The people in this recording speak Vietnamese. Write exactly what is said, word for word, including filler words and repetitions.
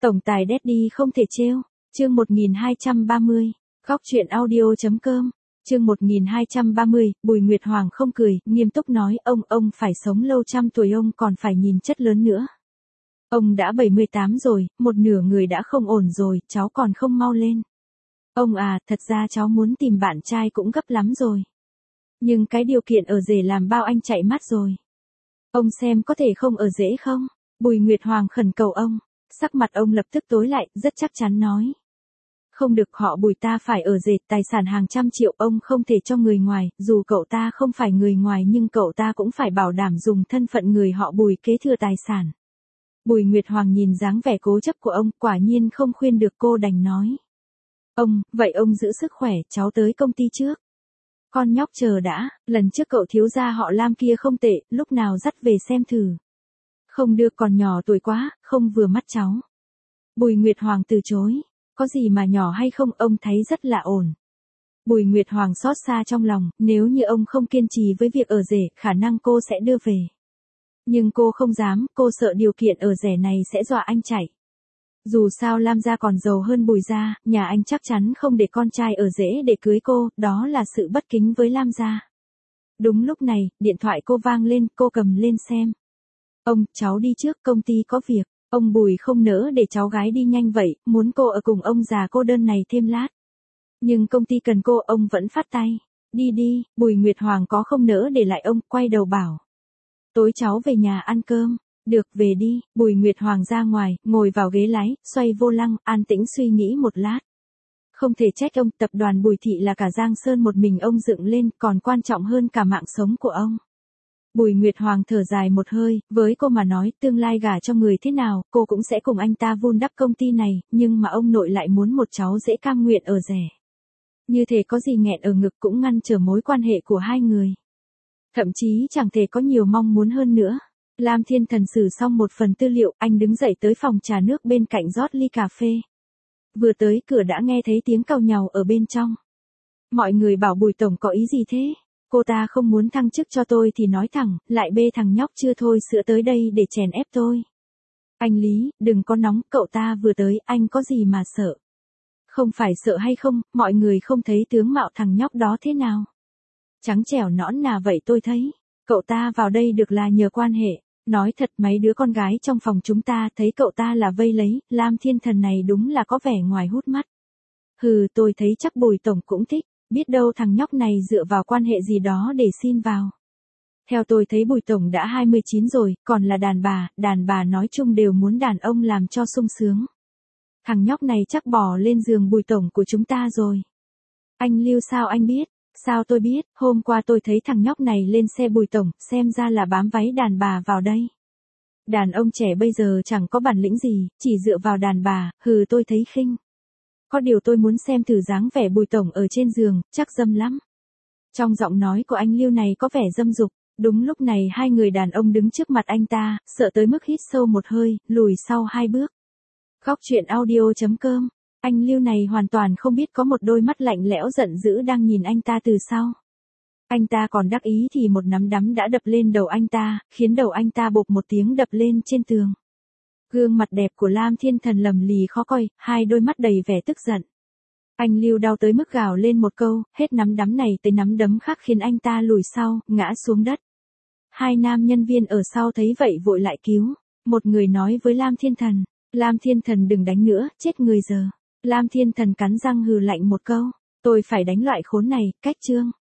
Tổng tài Daddy không thể trêu. Chương một nghìn hai trăm ba mươi. Góc truyện audio.com. Chương một nghìn hai trăm ba mươi, Bùi Nguyệt Hoàng không cười, nghiêm túc nói, ông, ông phải sống lâu trăm tuổi, ông còn phải nhìn chất lớn nữa. Ông đã bảy mươi tám rồi, một nửa người đã không ổn rồi, cháu còn không mau lên. Ông à, thật ra cháu muốn tìm bạn trai cũng gấp lắm rồi. Nhưng cái điều kiện ở rể làm bao anh chạy mắt rồi. Ông xem có thể không ở rễ không? Bùi Nguyệt Hoàng khẩn cầu ông. Sắc mặt ông lập tức tối lại, rất chắc chắn nói. Không được, họ Bùi ta phải ở rể, tài sản hàng trăm triệu, ông không thể cho người ngoài, dù cậu ta không phải người ngoài nhưng cậu ta cũng phải bảo đảm dùng thân phận người họ Bùi kế thừa tài sản. Bùi Nguyệt Hoàng nhìn dáng vẻ cố chấp của ông, quả nhiên không khuyên được, cô đành nói. Ông, vậy ông giữ sức khỏe, cháu tới công ty trước. Con nhóc chờ đã, lần trước cậu thiếu gia họ Lam kia không tệ, lúc nào dắt về xem thử. Không được, còn nhỏ tuổi quá, không vừa mắt cháu. Bùi Nguyệt Hoàng từ chối. Có gì mà nhỏ hay không, ông thấy rất là ổn. Bùi Nguyệt Hoàng xót xa trong lòng, nếu như ông không kiên trì với việc ở rể, khả năng cô sẽ đưa về. Nhưng cô không dám, cô sợ điều kiện ở rể này sẽ dọa anh chạy. Dù sao Lam gia còn giàu hơn Bùi gia, nhà anh chắc chắn không để con trai ở rể để cưới cô, đó là sự bất kính với Lam gia. Đúng lúc này, điện thoại cô vang lên, cô cầm lên xem. Ông, cháu đi trước, công ty có việc. Ông Bùi không nỡ để cháu gái đi nhanh vậy, muốn cô ở cùng ông già cô đơn này thêm lát. Nhưng công ty cần cô, ông vẫn phát tay. Đi đi, Bùi Nguyệt Hoàng có không nỡ để lại ông, quay đầu bảo. Tối cháu về nhà ăn cơm. Được, về đi. Bùi Nguyệt Hoàng ra ngoài, ngồi vào ghế lái, xoay vô lăng, an tĩnh suy nghĩ một lát. Không thể trách ông, tập đoàn Bùi Thị là cả Giang Sơn một mình ông dựng lên, còn quan trọng hơn cả mạng sống của ông. Bùi Nguyệt Hoàng thở dài một hơi, với cô mà nói, tương lai gả cho người thế nào, cô cũng sẽ cùng anh ta vun đắp công ty này, nhưng mà ông nội lại muốn một cháu dễ cam nguyện ở rể. Như thế có gì nghẹn ở ngực cũng ngăn trở mối quan hệ của hai người. Thậm chí chẳng thể có nhiều mong muốn hơn nữa. Lam Thiên Thần xử xong một phần tư liệu, anh đứng dậy tới phòng trà nước bên cạnh rót ly cà phê. Vừa tới cửa đã nghe thấy tiếng càu nhàu ở bên trong. Mọi người bảo Bùi Tổng có ý gì thế? Cô ta không muốn thăng chức cho tôi thì nói thẳng, lại bê thằng nhóc chưa thôi sữa tới đây để chèn ép tôi. Anh Lý, đừng có nóng, cậu ta vừa tới, anh có gì mà sợ? Không phải sợ hay không, mọi người không thấy tướng mạo thằng nhóc đó thế nào? Trắng trẻo nõn nà vậy tôi thấy. Cậu ta vào đây được là nhờ quan hệ. Nói thật, mấy đứa con gái trong phòng chúng ta thấy cậu ta là vây lấy, Lam Thiên Thần này đúng là có vẻ ngoài hút mắt. Hừ, tôi thấy chắc Bùi Tổng cũng thích. Biết đâu thằng nhóc này dựa vào quan hệ gì đó để xin vào. Theo tôi thấy Bùi Tổng đã hai mươi chín rồi, còn là đàn bà, đàn bà nói chung đều muốn đàn ông làm cho sung sướng. Thằng nhóc này chắc bỏ lên giường Bùi Tổng của chúng ta rồi. Anh Lưu sao anh biết? Sao tôi biết, hôm qua tôi thấy thằng nhóc này lên xe Bùi Tổng, xem ra là bám váy đàn bà vào đây. Đàn ông trẻ bây giờ chẳng có bản lĩnh gì, chỉ dựa vào đàn bà, hừ tôi thấy khinh. Có điều tôi muốn xem thử dáng vẻ Bùi Tổng ở trên giường, chắc dâm lắm. Trong giọng nói của anh Lưu này có vẻ dâm dục. Đúng lúc này hai người đàn ông đứng trước mặt anh ta, sợ tới mức hít sâu một hơi, lùi sau hai bước. Góc truyện audio.com. Anh Lưu này hoàn toàn không biết có một đôi mắt lạnh lẽo giận dữ đang nhìn anh ta từ sau. Anh ta còn đắc ý thì một nắm đấm đã đập lên đầu anh ta, khiến đầu anh ta bộp một tiếng đập lên trên tường. Gương mặt đẹp của Lam Thiên Thần lầm lì khó coi, hai đôi mắt đầy vẻ tức giận. Anh Lưu đau tới mức gào lên một câu, hết nắm đấm này tới nắm đấm khác khiến anh ta lùi sau, ngã xuống đất. Hai nam nhân viên ở sau thấy vậy vội lại cứu. Một người nói với Lam Thiên Thần, Lam Thiên Thần đừng đánh nữa, chết người giờ. Lam Thiên Thần cắn răng hừ lạnh một câu, tôi phải đánh loại khốn này, cách chương.